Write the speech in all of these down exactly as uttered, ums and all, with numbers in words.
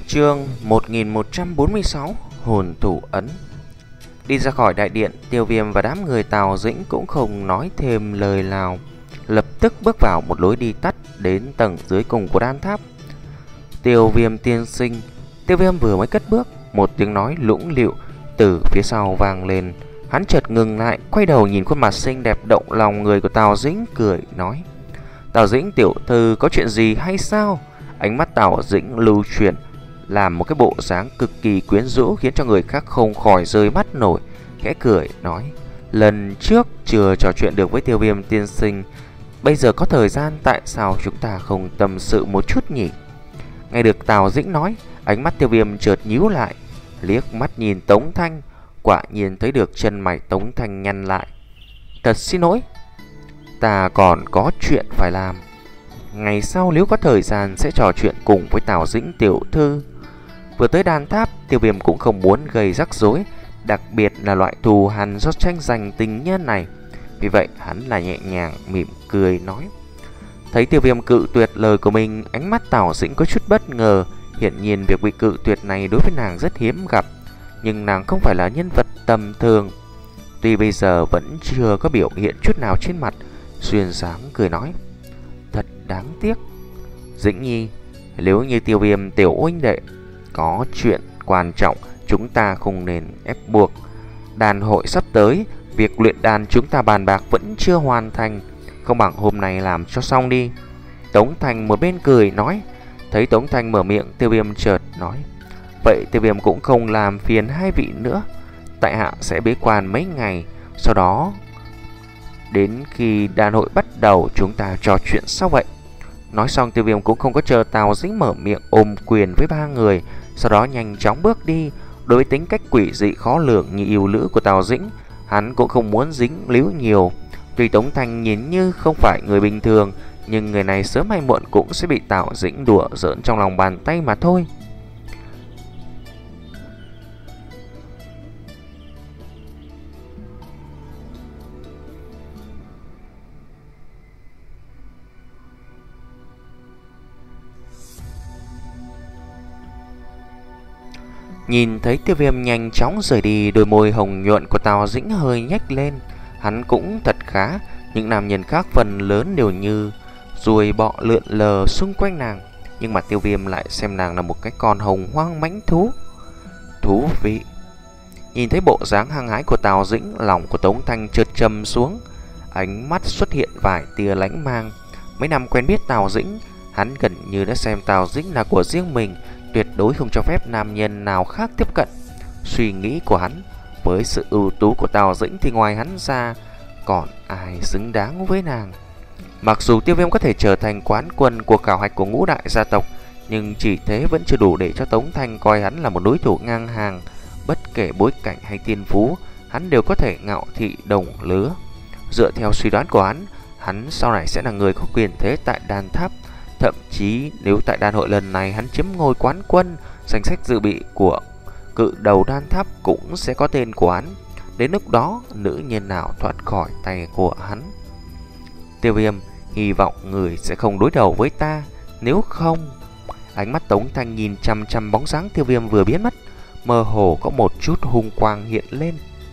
Chương một nghìn một trăm bốn mươi sáu Hồn thủ ấn. Đi ra khỏi đại điện, Tiêu Viêm và đám người Tào Dĩnh cũng không nói thêm lời nào, lập tức bước vào một lối đi tắt đến tầng dưới cùng của đan tháp. Tiêu Viêm tiên sinh. Tiêu Viêm vừa mới cất bước, một tiếng nói lũng lịu từ phía sau vang lên. Hắn chợt ngừng lại, quay đầu nhìn khuôn mặt xinh đẹp động lòng người của Tào Dĩnh, cười nói: "Tào Dĩnh tiểu thư, có chuyện gì hay sao?" Ánh mắt Tào Dĩnh lưu chuyển, làm một cái bộ dáng cực kỳ quyến rũ, khiến cho người khác không khỏi rơi mắt nổi. Khẽ cười nói: "Lần trước chưa trò chuyện được với Tiêu Viêm tiên sinh, bây giờ có thời gian, tại sao chúng ta không tâm sự một chút nhỉ?" Nghe được Tào Dĩnh nói, ánh mắt Tiêu Viêm chợt nhíu lại, liếc mắt nhìn Tống Thanh, quả nhiên thấy được chân mày Tống Thanh nhăn lại. "Thật xin lỗi, ta còn có chuyện phải làm. Ngày sau nếu có thời gian sẽ trò chuyện cùng với Tào Dĩnh tiểu thư." Vừa tới đan tháp, Tiêu Viêm cũng không muốn gây rắc rối, đặc biệt là loại thù hằn do tranh giành tình nhân này. Vì vậy hắn là nhẹ nhàng mỉm cười nói. Thấy Tiêu Viêm cự tuyệt lời của mình, ánh mắt Tào Dĩnh có chút bất ngờ. Hiển nhiên việc bị cự tuyệt này đối với nàng rất hiếm gặp, nhưng nàng không phải là nhân vật tầm thường. Tuy bây giờ vẫn chưa có biểu hiện chút nào trên mặt, xuyên dáng cười nói: "Thật đáng tiếc, Dĩnh nhi, nếu như Tiêu Viêm tiểu huynh đệ có chuyện quan trọng, chúng ta không nên ép buộc. Đàn hội sắp tới, việc luyện đàn chúng ta bàn bạc vẫn chưa hoàn thành, không bằng hôm nay làm cho xong đi." Tống Thành một bên cười nói. Thấy Tống Thành mở miệng, Tiêu Viêm chợt nói: "Vậy Tiêu Viêm cũng không làm phiền hai vị nữa, tại hạ sẽ bế quan mấy ngày, sau đó đến khi đàn hội bắt đầu chúng ta trò chuyện sau vậy." Nói xong, Tiêu Viêm cũng không có chờ Tào Dĩnh mở miệng, ôm quyền với ba người, sau đó nhanh chóng bước đi. Đối với tính cách quỷ dị khó lường như yêu nữ của Tào Dĩnh, hắn cũng không muốn dính líu nhiều. Tuy Tống Thanh nhìn như không phải người bình thường, nhưng người này sớm hay muộn cũng sẽ bị Tào Dĩnh đùa giỡn trong lòng bàn tay mà thôi. Nhìn thấy Tiêu Viêm nhanh chóng rời đi, đôi môi hồng nhuận của Tào Dĩnh hơi nhếch lên. Hắn cũng thật khá, những nam nhân khác phần lớn đều như ruồi bọ lượn lờ xung quanh nàng, nhưng mà Tiêu Viêm lại xem nàng là một cái con hồng hoang mãnh thú. Thú vị. Nhìn thấy bộ dáng hăng hái của Tào Dĩnh, lòng của Tống Thanh chợt trầm xuống, ánh mắt xuất hiện vài tia lãnh mang. Mấy năm quen biết Tào Dĩnh, hắn gần như đã xem Tào Dĩnh là của riêng mình, tuyệt đối không cho phép nam nhân nào khác tiếp cận. Suy nghĩ của hắn, với sự ưu tú của Tào Dĩnh thì ngoài hắn ra còn ai xứng đáng với nàng. Mặc dù Tiêu Viêm có thể trở thành quán quân của khảo hạch của ngũ đại gia tộc, nhưng chỉ thế vẫn chưa đủ để cho Tống Thanh coi hắn là một đối thủ ngang hàng. Bất kể bối cảnh hay thiên phú, hắn đều có thể ngạo thị đồng lứa. Dựa theo suy đoán của hắn, hắn sau này sẽ là người có quyền thế tại đan tháp. Thậm chí nếu tại đan hội lần này hắn chiếm ngôi quán quân, danh sách dự bị của cự đầu đan tháp cũng sẽ có tên của hắn. Đến lúc đó, nữ nhân nào thoát khỏi tay của hắn? Tiêu Viêm, hy vọng người sẽ không đối đầu với ta, nếu không... Ánh mắt Tống Thanh nhìn chăm chăm bóng dáng Tiêu Viêm vừa biến mất, mơ hồ có một chút hung quang hiện lên.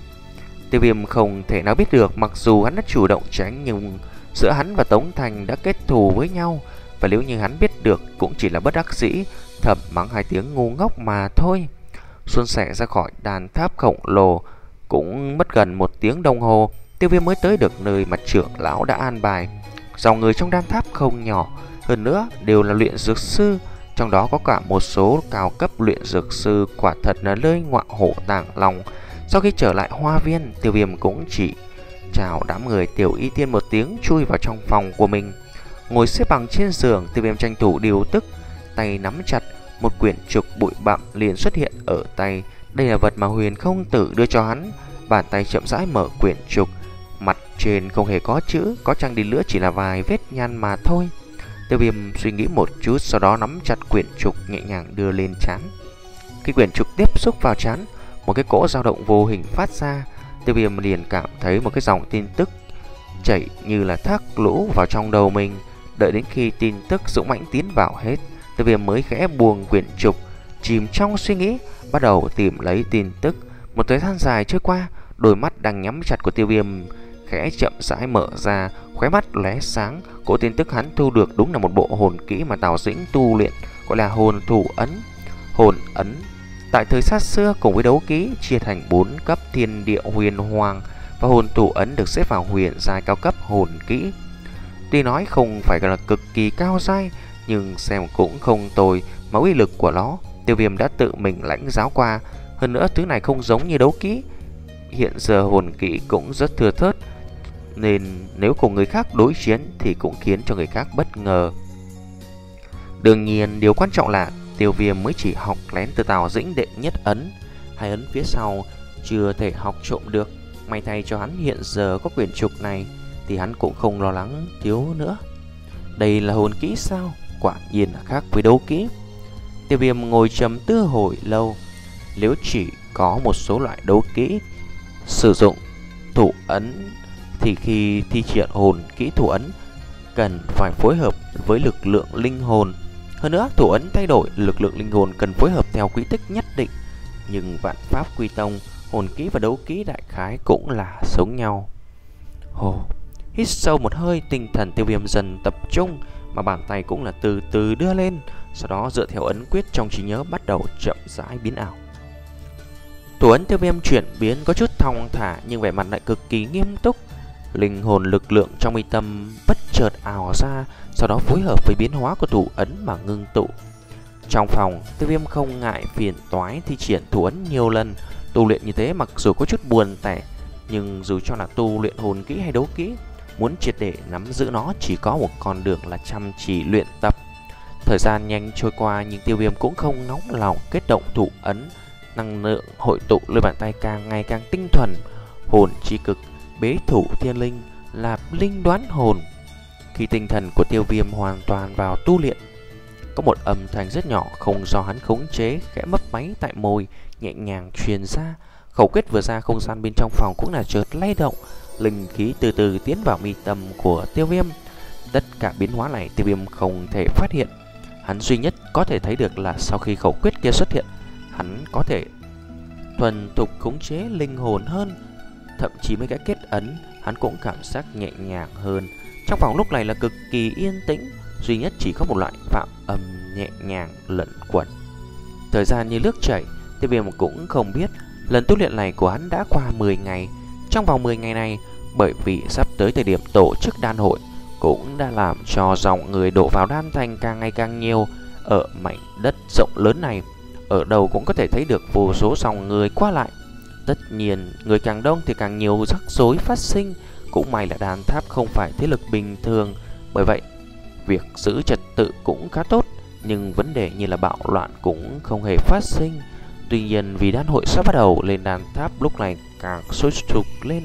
Tiêu Viêm không thể nào biết được, mặc dù hắn đã chủ động tránh, nhưng giữa hắn và Tống Thanh đã kết thù với nhau, và nếu như hắn biết được cũng chỉ là bất đắc dĩ, thầm mắng hai tiếng ngu ngốc mà thôi. Xuân sẻ ra khỏi đàn tháp khổng lồ cũng mất gần một tiếng đồng hồ, Tiêu Viêm mới tới được nơi mà trưởng lão đã an bài. Dòng người trong đan tháp không nhỏ, hơn nữa đều là luyện dược sư, trong đó có cả một số cao cấp luyện dược sư, quả thật là nơi ngọa hổ tàng long. Sau khi trở lại hoa viên, Tiêu Viêm cũng chỉ chào đám người Tiểu Y Tiên một tiếng, chui vào trong phòng của mình. Ngồi xếp bằng trên giường, Tiêu Viêm tranh thủ điều tức, tay nắm chặt một quyển trục bụi bặm liền xuất hiện ở tay. Đây là vật mà Huyền Không Tử đưa cho hắn. Bàn tay chậm rãi mở quyển trục, mặt trên không hề có chữ, có chăng đi nữa chỉ là vài vết nhăn mà thôi. Tiêu Viêm suy nghĩ một chút, sau đó nắm chặt quyển trục nhẹ nhàng đưa lên trán. Khi quyển trục tiếp xúc vào trán, một cái cỗ dao động vô hình phát ra. Tiêu Viêm liền cảm thấy một cái dòng tin tức chảy như là thác lũ vào trong đầu mình. Đợi đến khi tin tức dũng mãnh tiến vào hết, Tiêu Viêm mới khẽ buông quyển trục, chìm trong suy nghĩ, bắt đầu tìm lấy tin tức. Một thời gian dài trôi qua, đôi mắt đang nhắm chặt của Tiêu Viêm khẽ chậm rãi mở ra, khóe mắt lóe sáng. Cổ tin tức hắn thu được đúng là một bộ hồn kỹ mà Tào Dĩnh tu luyện, gọi là hồn thủ ấn. Hồn ấn tại thời xa xưa cùng với đấu kỹ chia thành bốn cấp: thiên địa, huyền, hoàng, và hồn thủ ấn được xếp vào huyền giai cao cấp hồn kỹ. Tuy nói không phải là cực kỳ cao giai, nhưng xem cũng không tồi, mà uy lực của nó Tiêu Viêm đã tự mình lãnh giáo qua. Hơn nữa thứ này không giống như đấu kỹ, hiện giờ hồn kỹ cũng rất thưa thớt, nên nếu cùng người khác đối chiến thì cũng khiến cho người khác bất ngờ. Đương nhiên điều quan trọng là Tiêu Viêm mới chỉ học lén từ Tào Dĩnh đệ nhất ấn, hai ấn phía sau chưa thể học trộm được. May thay cho hắn hiện giờ có quyển trục này thì hắn cũng không lo lắng thiếu nữa. Đây là hồn kỹ sao? Quả nhiên là khác với đấu kỹ. Tiêu Viêm ngồi trầm tư hồi lâu. Nếu chỉ có một số loại đấu kỹ sử dụng thủ ấn thì khi thi triển hồn kỹ thủ ấn cần phải phối hợp với lực lượng linh hồn. Hơn nữa thủ ấn thay đổi, lực lượng linh hồn cần phối hợp theo quy tích nhất định. Nhưng vạn pháp quy tông, hồn kỹ và đấu kỹ đại khái cũng là giống nhau. Hồ hít sâu một hơi, tinh thần Tiêu Viêm dần tập trung, mà bàn tay cũng là từ từ đưa lên. Sau đó dựa theo ấn quyết trong trí nhớ bắt đầu chậm rãi biến ảo. Thủ ấn Tiêu Viêm chuyển biến có chút thong thả nhưng vẻ mặt lại cực kỳ nghiêm túc. Linh hồn lực lượng trong mi tâm bất chợt ảo ra, sau đó phối hợp với biến hóa của thủ ấn mà ngưng tụ. Trong phòng, Tiêu Viêm không ngại phiền toái thi triển thủ ấn nhiều lần. Tu luyện như thế mặc dù có chút buồn tẻ, nhưng dù cho là tu luyện hồn kỹ hay đấu kỹ, muốn triệt để nắm giữ nó chỉ có một con đường là chăm chỉ luyện tập. Thời gian nhanh trôi qua nhưng Tiêu Viêm cũng không nóng lòng kết động thủ ấn. Năng lượng hội tụ lên bàn tay càng ngày càng tinh thuần. Hồn chi cực, bế thủ thiên linh, là linh đoán hồn. Khi tinh thần của Tiêu Viêm hoàn toàn vào tu luyện, có một âm thanh rất nhỏ không do hắn khống chế khẽ mấp máy tại môi, nhẹ nhàng truyền ra. Khẩu quyết vừa ra, không gian bên trong phòng cũng là chợt lay động, linh khí từ từ tiến vào mi tâm của Tiêu Viêm. Tất cả biến hóa này Tiêu Viêm không thể phát hiện. Hắn duy nhất có thể thấy được là sau khi khẩu quyết kia xuất hiện, hắn có thể thuần thục khống chế linh hồn hơn. Thậm chí mấy cái kết ấn hắn cũng cảm giác nhẹ nhàng hơn. Trong phòng lúc này là cực kỳ yên tĩnh, duy nhất chỉ có một loại phạm âm nhẹ nhàng lẫn quẩn. Thời gian như nước chảy, Tiêu Viêm cũng không biết lần tu luyện này của hắn đã qua mười ngày. Trong vòng mười ngày này, bởi vì sắp tới thời điểm tổ chức đan hội, cũng đã làm cho dòng người đổ vào đan thành càng ngày càng nhiều. Ở mảnh đất rộng lớn này, ở đâu cũng có thể thấy được vô số dòng người qua lại. Tất nhiên, người càng đông thì càng nhiều rắc rối phát sinh. Cũng may là đan tháp không phải thế lực bình thường, bởi vậy việc giữ trật tự cũng khá tốt. Nhưng vấn đề như là bạo loạn cũng không hề phát sinh. Tuy nhiên vì đan hội sắp bắt đầu, lên đan tháp lúc này càng sôi sục lên.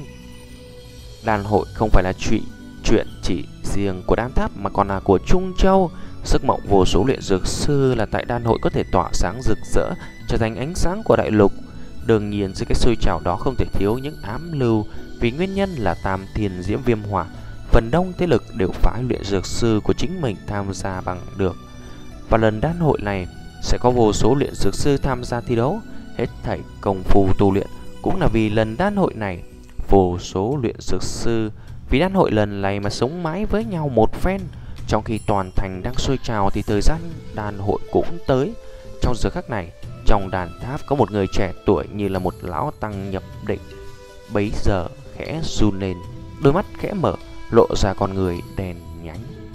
Đan hội không phải là chuyện chuyện chỉ riêng của đan tháp mà còn là của Trung Châu. Sức mạnh vô số luyện dược sư là tại đan hội có thể tỏa sáng rực rỡ, trở thành ánh sáng của đại lục. Đương nhiên dưới cái sôi trào đó không thể thiếu những ám lưu, vì nguyên nhân là Tam Thiên Diễm Viêm Hỏa, phần đông thế lực đều phái luyện dược sư của chính mình tham gia bằng được. Và lần đan hội này sẽ có vô số luyện dược sư tham gia thi đấu. Hết thảy công phu tu luyện cũng là vì lần đan hội này. Vô số luyện dược sư vì đan hội lần này mà sống mãi với nhau một phen. Trong khi toàn thành đang sôi trào thì thời gian đan hội cũng tới. Trong giờ khắc này, trong đàn tháp có một người trẻ tuổi như là một lão tăng nhập định. Bấy giờ khẽ run lên, đôi mắt khẽ mở, lộ ra con người đèn nhánh.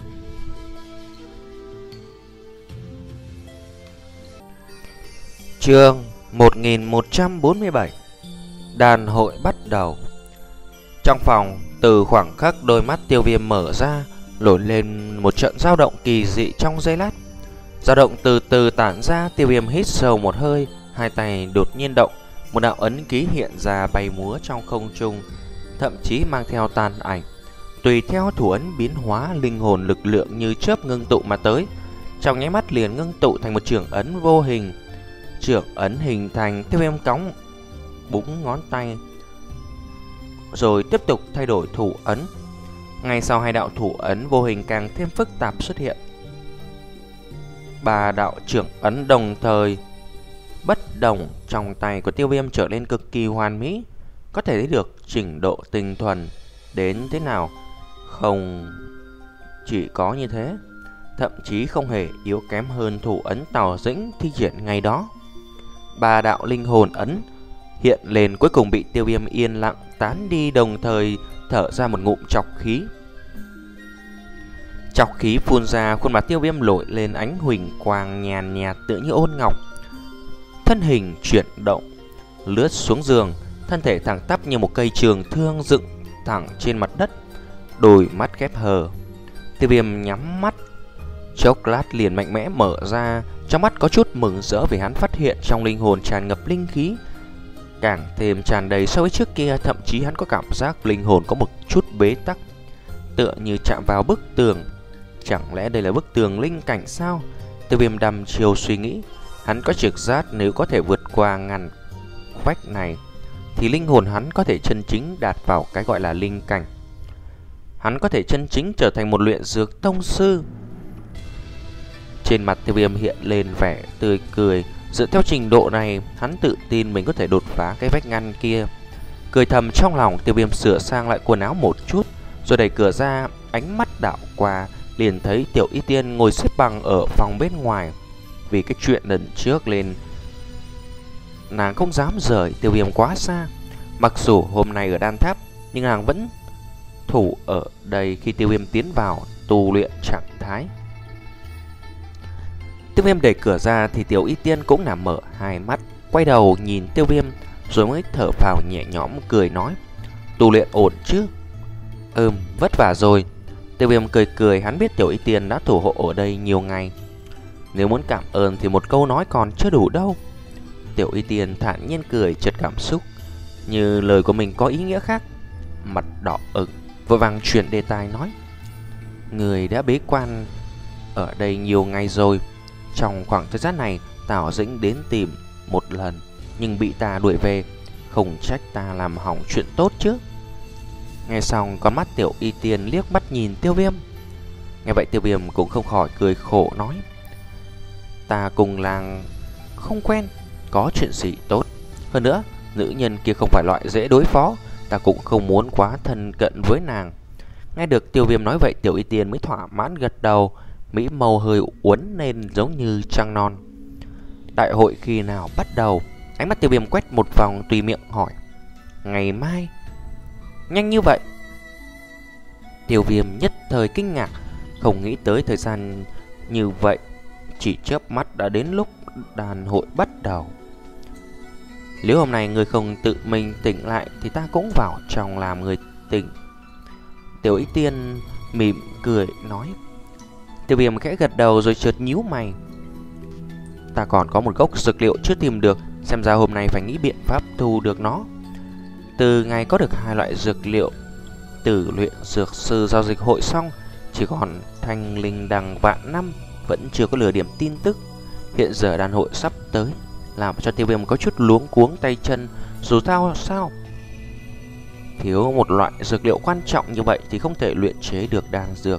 Chương một nghìn một trăm bốn mươi bảy. Đàn hội bắt đầu. Trong phòng, từ khoảng khắc đôi mắt Tiêu Viêm mở ra, nổi lên một trận dao động kỳ dị trong giây lát. Dao động từ từ tản ra, Tiêu Viêm hít sâu một hơi, hai tay đột nhiên động, một đạo ấn ký hiện ra bay múa trong không trung, thậm chí mang theo tàn ảnh. Tùy theo thủ ấn biến hóa, linh hồn lực lượng như chớp ngưng tụ mà tới, trong nháy mắt liền ngưng tụ thành một trường ấn vô hình. Trường ấn hình thành, Tiêu Viêm cóng búng ngón tay, rồi tiếp tục thay đổi thủ ấn. Ngay sau hai đạo thủ ấn vô hình càng thêm phức tạp xuất hiện, ba đạo trưởng ấn đồng thời bất đồng trong tay của Tiêu Viêm trở nên cực kỳ hoàn mỹ. Có thể thấy được trình độ tinh thuần đến thế nào. Không chỉ có như thế, thậm chí không hề yếu kém hơn thủ ấn Tào Dĩnh thi triển ngày đó. Ba đạo linh hồn ấn hiện lên cuối cùng bị Tiêu Viêm yên lặng tán đi, đồng thời thở ra một ngụm trọc khí. Trọc khí phun ra, khuôn mặt Tiêu Viêm nổi lên ánh huỳnh quang nhàn nhạt tựa như ôn ngọc. Thân hình chuyển động, lướt xuống giường, thân thể thẳng tắp như một cây trường thương dựng thẳng trên mặt đất, đôi mắt khép hờ. Tiêu Viêm nhắm mắt, chốc lát liền mạnh mẽ mở ra, trong mắt có chút mừng rỡ vì hắn phát hiện trong linh hồn tràn ngập linh khí, càng thêm tràn đầy so với trước kia. Thậm chí hắn có cảm giác linh hồn có một chút bế tắc, tựa như chạm vào bức tường. Chẳng lẽ đây là bức tường linh cảnh sao? Tiêu Viêm đăm chiều suy nghĩ. Hắn có trực giác nếu có thể vượt qua ngăn vách này thì linh hồn hắn có thể chân chính đạt vào cái gọi là linh cảnh. Hắn có thể chân chính trở thành một luyện dược tông sư. Trên mặt Tiêu Viêm hiện lên vẻ tươi cười. Dựa theo trình độ này, hắn tự tin mình có thể đột phá cái vách ngăn kia. Cười thầm trong lòng, Tiêu Viêm sửa sang lại quần áo một chút, rồi đẩy cửa ra, ánh mắt đảo qua, liền thấy Tiểu Y Tiên ngồi xếp bằng ở phòng bên ngoài. Vì cái chuyện lần trước lên, nàng không dám rời Tiêu Viêm quá xa. Mặc dù hôm nay ở đan tháp, nhưng nàng vẫn thủ ở đây khi Tiêu Viêm tiến vào tu luyện trạng thái. Tiêu Viêm đẩy cửa ra thì Tiểu Y Tiên cũng nằm mở hai mắt, quay đầu nhìn Tiêu Viêm rồi mới thở phào nhẹ nhõm cười nói: tu luyện ổn chứ? Ừm, vất vả rồi. Tiêu Viêm cười cười, hắn biết Tiểu Y Tiên đã thủ hộ ở đây nhiều ngày. Nếu muốn cảm ơn thì một câu nói còn chưa đủ đâu. Tiểu Y Tiên thản nhiên cười, chợt cảm xúc như lời của mình có ý nghĩa khác, mặt đỏ ửng, vội vàng chuyển đề tài nói: người đã bế quan ở đây nhiều ngày rồi. Trong khoảng thời gian này, Tào Dĩnh đến tìm một lần nhưng bị ta đuổi về, không trách ta làm hỏng chuyện tốt chứ. Nghe xong, con mắt Tiểu Y Tiên liếc mắt nhìn Tiêu Viêm. Nghe vậy Tiêu Viêm cũng không khỏi cười khổ nói: ta cùng làng không quen, có chuyện gì tốt. Hơn nữa, nữ nhân kia không phải loại dễ đối phó, ta cũng không muốn quá thân cận với nàng. Nghe được Tiêu Viêm nói vậy, Tiểu Y Tiên mới thỏa mãn gật đầu, mỹ màu hơi uốn lên giống như trăng non. Đại hội khi nào bắt đầu? Ánh mắt Tiêu Viêm quét một vòng, tùy miệng hỏi: ngày mai? Nhanh như vậy? Tiêu Viêm nhất thời kinh ngạc, không nghĩ tới thời gian như vậy, chỉ chớp mắt đã đến lúc đàn hội bắt đầu. Nếu hôm nay người không tự mình tỉnh lại thì ta cũng vào trong làm người tỉnh. Tiểu Y Tiên mỉm cười nói. Tiêu Viêm khẽ gật đầu rồi chợt nhíu mày. Ta còn có một gốc dược liệu chưa tìm được, xem ra hôm nay phải nghĩ biện pháp thu được nó. Từ ngày có được hai loại dược liệu từ luyện dược sư giao dịch hội xong, chỉ còn thanh linh đằng vạn năm vẫn chưa có lửa điểm tin tức. Hiện giờ đàn hội sắp tới, làm cho Tiêu Viêm có chút luống cuống tay chân. Dù sao sao thiếu một loại dược liệu quan trọng như vậy thì không thể luyện chế được đan dược.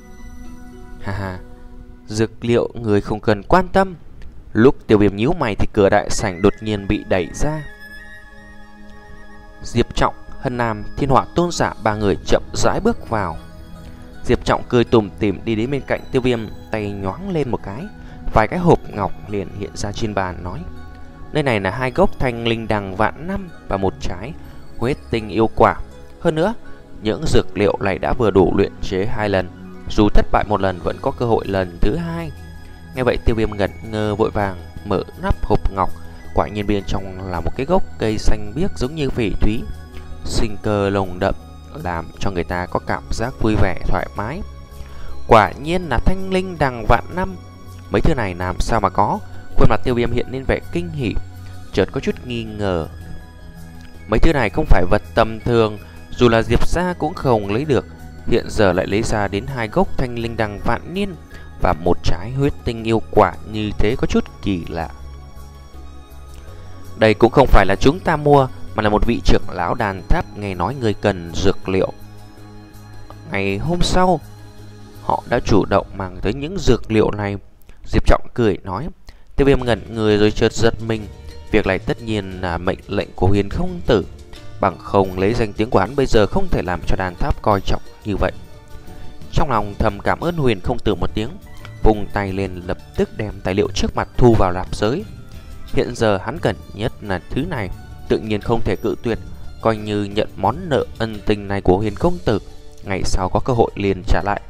Ha ha, dược liệu người không cần quan tâm. Lúc Tiêu Viêm nhíu mày thì cửa đại sảnh đột nhiên bị đẩy ra. Diệp Trọng, Hân Nam, Thiên Hỏa Tôn giả ba người chậm rãi bước vào. Diệp Trọng cười tủm tỉm đi đến bên cạnh Tiêu Viêm, tay nhoáng lên một cái, vài cái hộp ngọc liền hiện ra trên bàn nói: nơi này là hai gốc thanh linh đằng vạn năm và một trái huyết tinh yêu quả. Hơn nữa, những dược liệu này đã vừa đủ luyện chế hai lần, dù thất bại một lần vẫn có cơ hội lần thứ hai. Nghe vậy Tiêu Viêm ngẩn ngơ, vội vàng mở nắp hộp ngọc. Quả nhiên bên trong là một cái gốc cây xanh biếc giống như phỉ thúy, sinh cơ lồng đậm, làm cho người ta có cảm giác vui vẻ thoải mái. Quả nhiên là thanh linh đằng vạn năm. Mấy thứ này làm sao mà có? Khuôn mặt Tiêu Viêm hiện lên vẻ kinh hỉ, chợt có chút nghi ngờ. Mấy thứ này không phải vật tầm thường, dù là Diệp gia cũng không lấy được. Hiện giờ lại lấy ra đến hai gốc thanh linh đằng vạn niên và một trái huyết tinh yêu quả, như thế có chút kỳ lạ. Đây cũng không phải là chúng ta mua, mà là một vị trưởng lão đàn tháp nghe nói người cần dược liệu. Ngày hôm sau, họ đã chủ động mang tới những dược liệu này. Diệp Trọng cười nói: Tiêu Viêm ngẩn người rồi chợt giật mình. Việc này tất nhiên là mệnh lệnh của Huyền Không Tử, bằng không lấy danh tiếng của hắn bây giờ không thể làm cho đàn tháp coi trọng như vậy. Trong lòng thầm cảm ơn Huyền Không Tử một tiếng, vùng tay lên lập tức đem tài liệu trước mặt thu vào nạp giới. Hiện giờ hắn cần nhất là thứ này, tự nhiên không thể cự tuyệt, coi như nhận món nợ ân tình này của Huyền Công Tử, ngày sau có cơ hội liền trả lại.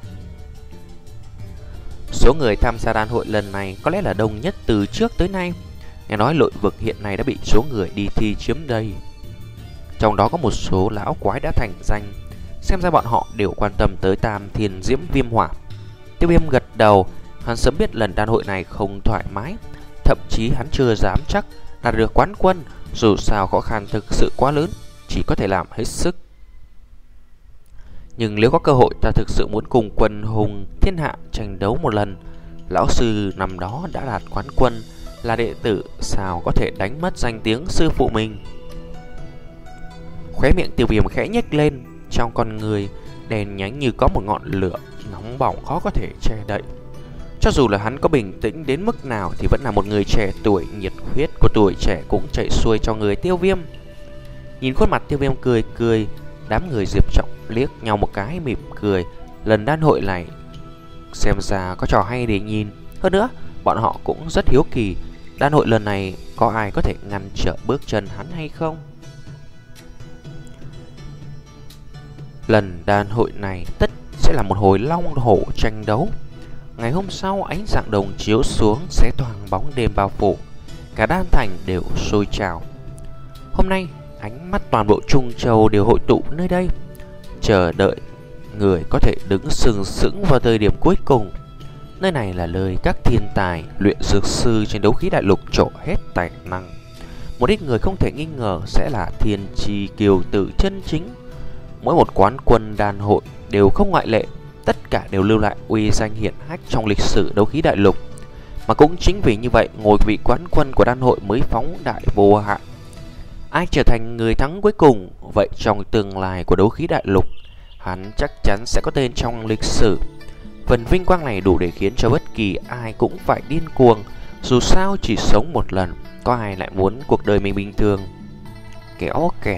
Số người tham gia đan hội lần này có lẽ là đông nhất từ trước tới nay. Nghe nói nội vực hiện nay đã bị số người đi thi chiếm đầy, trong đó có một số lão quái đã thành danh, xem ra bọn họ đều quan tâm tới Tam Thiên Diễm Viêm Hỏa. Tiêu Viêm gật đầu, hắn sớm biết lần đan hội này không thoải mái, thậm chí hắn chưa dám chắc đạt được quán quân, dù sao khó khăn thực sự quá lớn, chỉ có thể làm hết sức. Nhưng nếu có cơ hội, ta thực sự muốn cùng quân hùng thiên hạ tranh đấu một lần. Lão sư năm đó đã đạt quán quân, là đệ tử, sao có thể đánh mất danh tiếng sư phụ mình. Khóe miệng Tiêu Viêm khẽ nhếch lên, trong con người đèn nhánh như có một ngọn lửa nóng bỏng khó có thể che đậy. Cho dù là hắn có bình tĩnh đến mức nào thì vẫn là một người trẻ tuổi, nhiệt huyết của tuổi trẻ cũng chảy xuôi cho người Tiêu Viêm. Nhìn khuôn mặt Tiêu Viêm cười cười, đám người Diệp Trọng liếc nhau một cái mỉm cười. Lần đan hội này xem ra có trò hay để nhìn. Hơn nữa, bọn họ cũng rất hiếu kỳ đan hội lần này có ai có thể ngăn trở bước chân hắn hay không. Lần đan hội này tất sẽ là một hồi long hổ tranh đấu. Ngày hôm sau, ánh dạng đồng chiếu xuống xé toang bóng đêm bao phủ, cả đan thành đều sôi trào. Hôm nay, ánh mắt toàn bộ Trung Châu đều hội tụ nơi đây, chờ đợi người có thể đứng sừng sững vào thời điểm cuối cùng. Nơi này là nơi các thiên tài luyện dược sư trên đấu khí đại lục trổ hết tài năng. Một ít người không thể nghi ngờ sẽ là thiên tri kiều tử chân chính. Mỗi một quán quân đan hội đều không ngoại lệ, tất cả đều lưu lại uy danh hiển hách trong lịch sử đấu khí đại lục. Mà cũng chính vì như vậy, ngôi vị quán quân của đan hội mới phóng đại vô hạn. Ai trở thành người thắng cuối cùng, vậy trong tương lai của đấu khí đại lục, hắn chắc chắn sẽ có tên trong lịch sử. Phần vinh quang này đủ để khiến cho bất kỳ ai cũng phải điên cuồng. Dù sao chỉ sống một lần, có ai lại muốn cuộc đời mình bình thường. Kéo kẹt.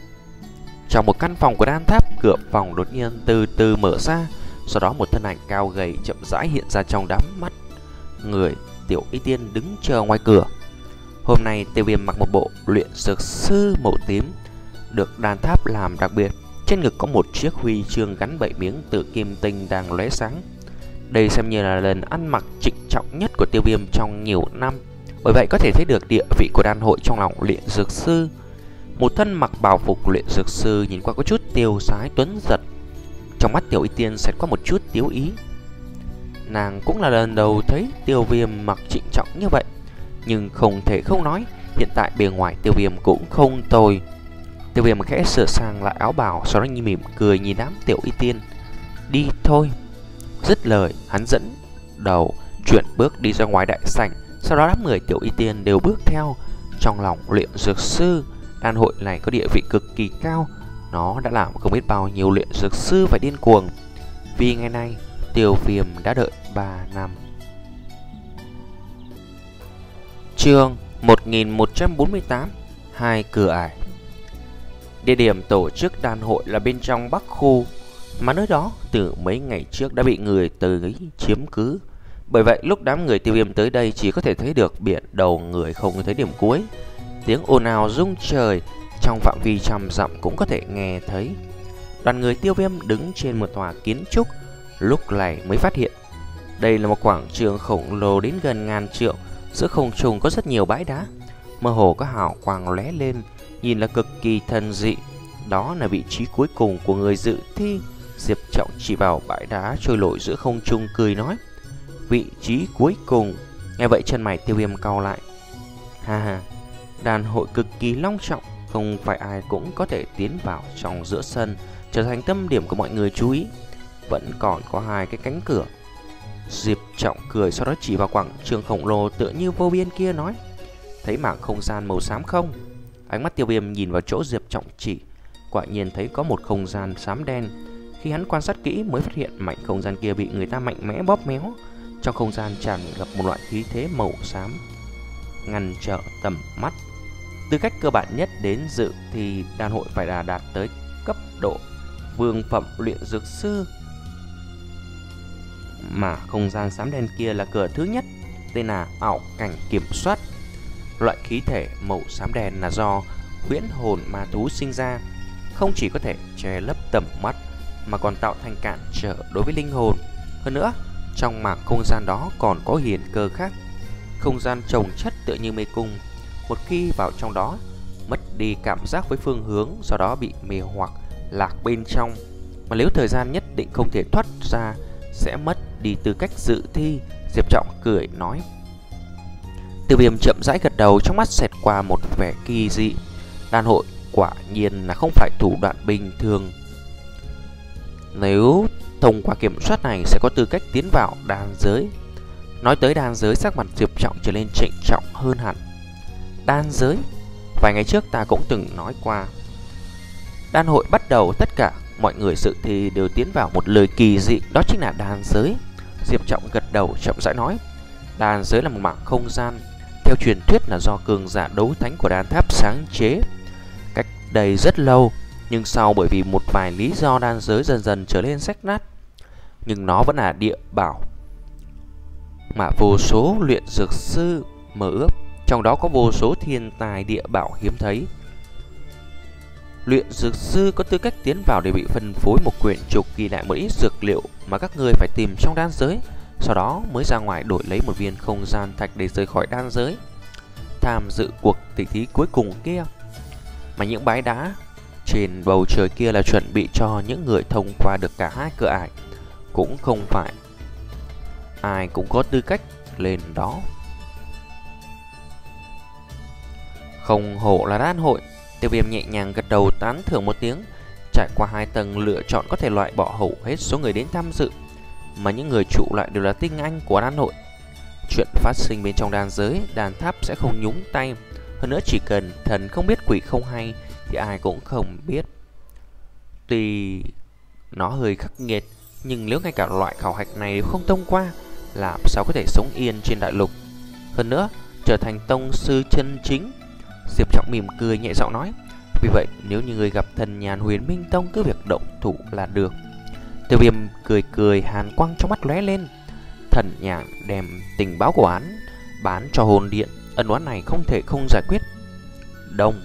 Trong một căn phòng của đan tháp, cửa phòng đột nhiên từ từ mở ra. Sau đó một thân ảnh cao gầy chậm rãi hiện ra trong đám mắt người. Tiểu Y Tiên đứng chờ ngoài cửa. Hôm nay Tiêu Viêm mặc một bộ luyện dược sư màu tím, được đan tháp làm đặc biệt. Trên ngực có một chiếc huy chương gắn bảy miếng tự kim tinh đang lóe sáng. Đây xem như là lần ăn mặc trịnh trọng nhất của Tiêu Viêm trong nhiều năm. Bởi vậy có thể thấy được địa vị của đan hội trong lòng luyện dược sư. Một thân mặc bào phục luyện dược sư nhìn qua có chút tiêu sái tuấn giật. Trong mắt Tiểu Y Tiên xẹt qua một chút tiếu ý. Nàng cũng là lần đầu thấy Tiêu Viêm mặc trịnh trọng như vậy, nhưng không thể không nói, hiện tại bề ngoài Tiêu Viêm cũng không tồi. Tiêu Viêm khẽ sửa sang lại áo bào, sau đó mỉm cười nhìn đám Tiểu Y Tiên. Đi thôi. Dứt lời, hắn dẫn đầu chuyển bước đi ra ngoài đại sảnh. Sau đó đám người Tiểu Y Tiên đều bước theo. Trong lòng luyện dược sư, đan hội này có địa vị cực kỳ cao. Nó đã làm không biết bao nhiêu luyện dược sư phải điên cuồng. Vì ngày nay, Tiêu Viêm đã đợi ba năm. Chương một nghìn một trăm bốn mươi tám. Hai cửa ải. Địa điểm tổ chức đan hội là bên trong Bắc khu, mà nơi đó từ mấy ngày trước đã bị người tới chiếm cứ. Bởi vậy lúc đám người Tiêu Viêm tới đây chỉ có thể thấy được biển đầu người, không thấy điểm cuối. Tiếng ồn ào rung trời, trong phạm vi trăm dặm cũng có thể nghe thấy. Đoàn người Tiêu Viêm đứng trên một tòa kiến trúc, lúc này mới phát hiện đây là một quảng trường khổng lồ đến gần ngàn trượng. Giữa không trung có rất nhiều bãi đá, mơ hồ có hào quang lóe lên, nhìn là cực kỳ thần dị. Đó là vị trí cuối cùng của người dự thi. Diệp Trọng chỉ vào bãi đá trôi nổi giữa không trung cười nói: vị trí cuối cùng. Nghe vậy chân mày Tiêu Viêm cau lại. Ha ha, đàn hội cực kỳ long trọng, không phải ai cũng có thể tiến vào trong giữa sân, trở thành tâm điểm của mọi người chú ý. Vẫn còn có hai cái cánh cửa. Diệp Trọng cười, sau đó chỉ vào quảng trường khổng lồ tựa như vô biên kia nói: thấy mảng không gian màu xám không? Ánh mắt Tiêu Viêm nhìn vào chỗ Diệp Trọng chỉ, quả nhiên thấy có một không gian xám đen. Khi hắn quan sát kỹ mới phát hiện mảnh không gian kia bị người ta mạnh mẽ bóp méo. Trong không gian tràn ngập một loại khí thế màu xám, ngăn trở tầm mắt. Tư cách cơ bản nhất đến dự thì đan hội phải là đạt tới cấp độ vương phẩm luyện dược sư. Mà không gian xám đen kia là cửa thứ nhất, tên là ảo cảnh kiểm soát. Loại khí thể màu xám đen là do huyễn hồn ma thú sinh ra, không chỉ có thể che lấp tầm mắt mà còn tạo thành cản trở đối với linh hồn. Hơn nữa, trong mảng không gian đó còn có hiền cơ khác. Không gian chồng chất tựa như mê cung, một khi vào trong đó mất đi cảm giác với phương hướng, sau đó bị mê hoặc lạc bên trong. Mà nếu thời gian nhất định không thể thoát ra, sẽ mất đi tư cách dự thi. Diệp Trọng cười nói. Tiêu Viêm chậm rãi gật đầu, trong mắt xẹt qua một vẻ kỳ dị. Đan hội quả nhiên là không phải thủ đoạn bình thường. Nếu thông qua kiểm soát này sẽ có tư cách tiến vào đan giới. Nói tới đan giới, sắc mặt Diệp Trọng trở nên trịnh trọng hơn hẳn. Đan giới, vài ngày trước ta cũng từng nói qua. Đan hội bắt đầu, tất cả mọi người dự thi đều tiến vào một lời kỳ dị, đó chính là đan giới. Diệp Trọng gật đầu chậm rãi nói. Đan giới là một mảng không gian, theo truyền thuyết là do cường giả đấu thánh của đan tháp sáng chế cách đây rất lâu, nhưng sau bởi vì một vài lý do đan giới dần dần trở nên rách nát. Nhưng nó vẫn là địa bảo mà vô số luyện dược sư mơ ước, trong đó có vô số thiên tài địa bảo hiếm thấy. Luyện dược sư có tư cách tiến vào để bị phân phối một quyển trục ghi lại mỗi ít dược liệu mà các ngươi phải tìm trong đan giới, sau đó mới ra ngoài đổi lấy một viên không gian thạch để rời khỏi đan giới, tham dự cuộc tỷ thí cuối cùng kia. Mà những bãi đá trên bầu trời kia là chuẩn bị cho những người thông qua được cả hai cửa ải, cũng không phải ai cũng có tư cách lên đó. Không hổ là đan hội. Tiêu Viêm nhẹ nhàng gật đầu tán thưởng một tiếng. Trải qua hai tầng lựa chọn có thể loại bỏ hầu hết số người đến tham dự, mà những người trụ lại đều là tinh anh của đan hội. Chuyện phát sinh bên trong đan giới, đan tháp sẽ không nhúng tay. Hơn nữa chỉ cần thần không biết quỷ không hay thì ai cũng không biết. Tuy nó hơi khắc nghiệt, nhưng nếu ngay cả loại khảo hạch này không thông qua, làm sao có thể sống yên trên đại lục. Hơn nữa, trở thành tông sư chân chính. Diệp Trọng mỉm cười nhẹ giọng nói. Vì vậy nếu như người gặp thần nhàn Huyền Minh Tông, cứ việc động thủ là được. Tiêu Viêm cười cười, hàn quang trong mắt lóe lên. Thần nhàn đem tình báo của án bán cho hồn điện, ân oán này không thể không giải quyết. Đông.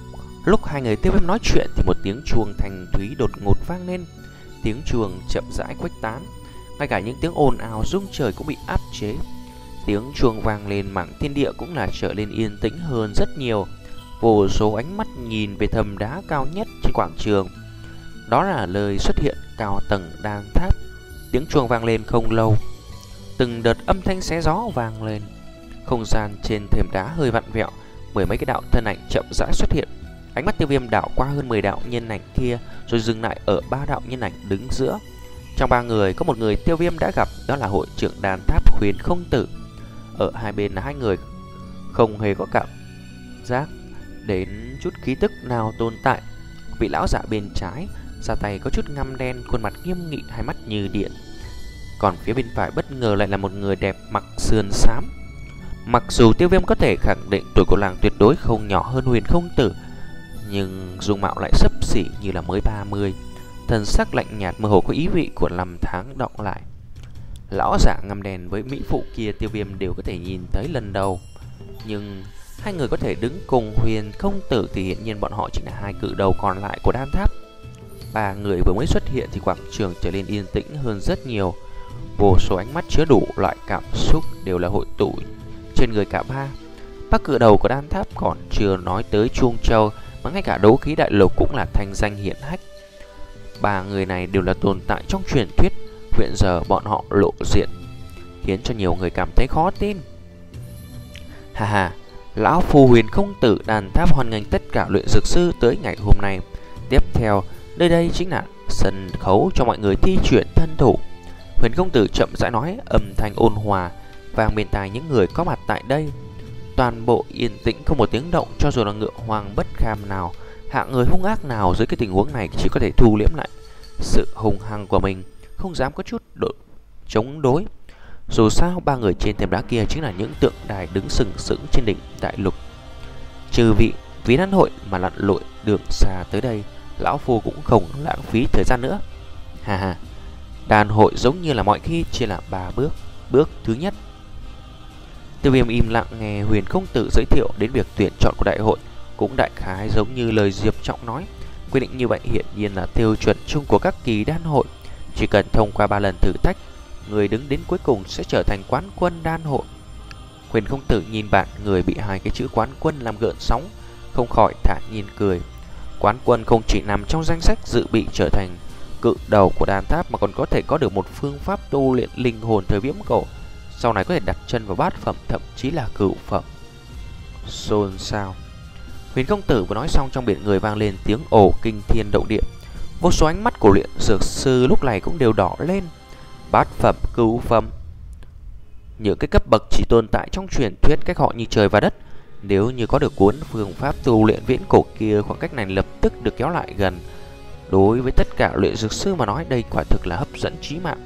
Lúc hai người Tiêu Viêm nói chuyện thì một tiếng chuông thanh thúy đột ngột vang lên. Tiếng chuông chậm rãi khuếch tán, ngay cả những tiếng ồn ào rung trời cũng bị áp chế. Tiếng chuông vang lên, mảng thiên địa cũng là trở nên yên tĩnh hơn rất nhiều. Vô số ánh mắt nhìn về thềm đá cao nhất trên quảng trường. Đó là nơi xuất hiện cao tầng đan tháp. Tiếng chuông vang lên không lâu, từng đợt âm thanh xé gió vang lên. Không gian trên thềm đá hơi vặn vẹo, mười mấy cái đạo thân ảnh chậm rãi xuất hiện. Ánh mắt Tiêu Viêm đảo qua hơn mười đạo nhân ảnh kia, rồi dừng lại ở ba đạo nhân ảnh đứng giữa. Trong ba người có một người Tiêu Viêm đã gặp, đó là hội trưởng đan tháp Huyền Không Tử. Ở hai bên là hai người không hề có cảm giác đến chút khí tức nào tồn tại. Vị lão giả bên trái da tay có chút ngăm đen, khuôn mặt nghiêm nghị, hai mắt như điện. Còn phía bên phải bất ngờ lại là một người đẹp mặc sườn xám. Mặc dù Tiêu Viêm có thể khẳng định tuổi của nàng tuyệt đối không nhỏ hơn Huyền Không Tử, nhưng dung mạo lại xấp xỉ như là mới ba mươi. Thần sắc lạnh nhạt mơ hồ có ý vị của năm tháng đọng lại. Lão giả ngăm đen với mỹ phụ kia Tiêu Viêm đều có thể nhìn thấy lần đầu, nhưng hai người có thể đứng cùng Huyền Không Tử thì hiển nhiên bọn họ chỉ là hai cự đầu còn lại của đan tháp. Ba người vừa mới xuất hiện thì quảng trường trở nên yên tĩnh hơn rất nhiều. Vô số ánh mắt chứa đủ loại cảm xúc đều là hội tụ trên người cả ba. Bác cự đầu của đan tháp còn chưa nói tới Chuông Châu, mà ngay cả đấu khí đại lục cũng là thanh danh hiển hách. Ba người này đều là tồn tại trong truyền thuyết. Hiện giờ bọn họ lộ diện khiến cho nhiều người cảm thấy khó tin. Hà hà, lão phu Huyền Không Tử đan tháp hoan nghênh tất cả luyện dược sư tới ngày hôm nay. Tiếp theo, nơi đây chính là sân khấu cho mọi người thi chuyển thân thủ. Huyền Không Tử chậm rãi nói, âm thanh ôn hòa vang bên tai những người có mặt tại đây. Toàn bộ yên tĩnh không một tiếng động, cho dù là ngựa hoàng bất kham nào, hạng người hung ác nào dưới cái tình huống này chỉ có thể thu liễm lại sự hung hăng của mình, không dám có chút độ chống đối. Dù sao ba người trên thềm đá kia chính là những tượng đài đứng sừng sững trên đỉnh đại lục. Trừ vị vì đan hội mà lặn lội đường xa tới đây, lão phu cũng không lãng phí thời gian nữa. Ha ha, đan hội giống như là mọi khi chia làm ba bước. Bước thứ nhất, Tiêu Viêm im lặng nghe Huyền Không Tử giới thiệu đến việc tuyển chọn của đại hội, cũng đại khái giống như lời Diệp Trọng nói. Quy định như vậy hiển nhiên là tiêu chuẩn chung của các kỳ đan hội. Chỉ cần thông qua ba lần thử thách, người đứng đến cuối cùng sẽ trở thành quán quân đan hội. Huyền Không Tử nhìn bạn người bị hai cái chữ quán quân làm gợn sóng, không khỏi thản nhiên cười. Quán quân không chỉ nằm trong danh sách dự bị trở thành cự đầu của đan tháp, mà còn có thể có được một phương pháp tu luyện linh hồn thời viễn cổ, sau này có thể đặt chân vào bát phẩm, thậm chí là cửu phẩm. Xôn xao. Huyền Không Tử vừa nói xong, trong biển người vang lên tiếng ồ kinh thiên động địa. Vô số ánh mắt của luyện dược sư lúc này cũng đều đỏ lên. Bát phẩm, cửu phẩm, những cái cấp bậc chỉ tồn tại trong truyền thuyết, cách họ như trời và đất. Nếu như có được cuốn phương pháp tu luyện viễn cổ kia, khoảng cách này lập tức được kéo lại gần. Đối với tất cả luyện dược sư mà nói, đây quả thực là hấp dẫn chí mạng.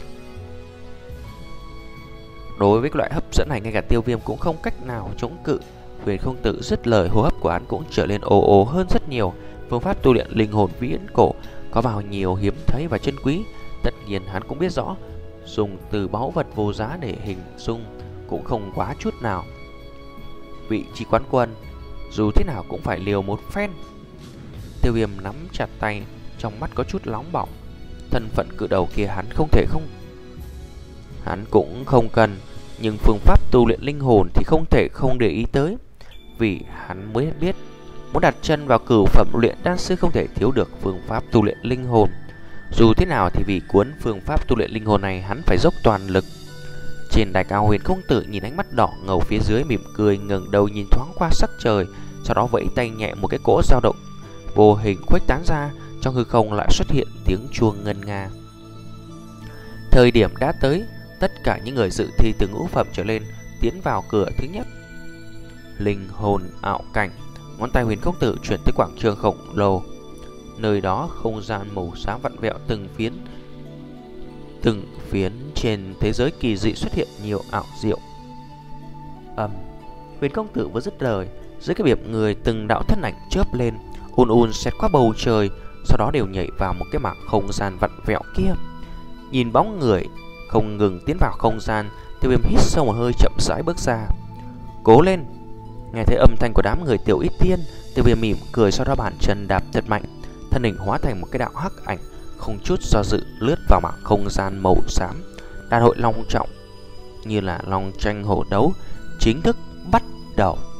Đối với loại hấp dẫn này, ngay cả Tiêu Viêm cũng không cách nào chống cự. Huyền Không Tử dứt lời, hô hấp của hắn cũng trở lên ồ ồ hơn rất nhiều. Phương pháp tu luyện linh hồn viễn cổ có bao nhiêu hiếm thấy và chân quý, tất nhiên hắn cũng biết rõ. Dùng từ báu vật vô giá để hình dung cũng không quá chút nào. Vị trí quán quân dù thế nào cũng phải liều một phen. Tiêu Viêm nắm chặt tay, trong mắt có chút nóng bỏng. Thân phận cự đầu kia hắn không thể không Hắn cũng không cần, nhưng phương pháp tu luyện linh hồn thì không thể không để ý tới. Vì hắn mới biết, muốn đặt chân vào cửu phẩm luyện đan sư không thể thiếu được phương pháp tu luyện linh hồn. Dù thế nào thì vì cuốn phương pháp tu luyện linh hồn này, hắn phải dốc toàn lực. Trên đài cao, Huyền Không Tử nhìn ánh mắt đỏ ngầu phía dưới, mỉm cười ngẩng đầu nhìn thoáng qua sắc trời, sau đó vẫy tay nhẹ, một cái cỗ dao động vô hình khuếch tán ra, trong hư không lại xuất hiện tiếng chuông ngân nga. Thời điểm đã tới, tất cả những người dự thi từ ngũ phẩm trở lên tiến vào cửa thứ nhất. Linh hồn ảo cảnh. Ngón tay Huyền Không Tử chuyển tới quảng trường khổng lồ. Nơi đó không gian màu xám vặn vẹo, từng phiến từng phiến trên thế giới kỳ dị xuất hiện nhiều ảo diệu. Âm. Huyền Không Tử vừa dứt lời, dưới cái biệp người từng đạo thân ảnh chớp lên, ùn ùn xẹt qua bầu trời, sau đó đều nhảy vào một cái mảng không gian vặn vẹo kia. Nhìn bóng người không ngừng tiến vào không gian, Tiêu Viêm hít sâu một hơi, chậm rãi bước ra. Cố lên! Nghe thấy âm thanh của đám người Tiểu Ít Tiên, Tiêu Viêm mỉm cười, sau đó bàn chân đạp thật mạnh, thân hình hóa thành một cái đạo hắc ảnh, không chút do dự lướt vào mảng không gian màu xám. Đại hội long trọng như là long tranh hổ đấu chính thức bắt đầu.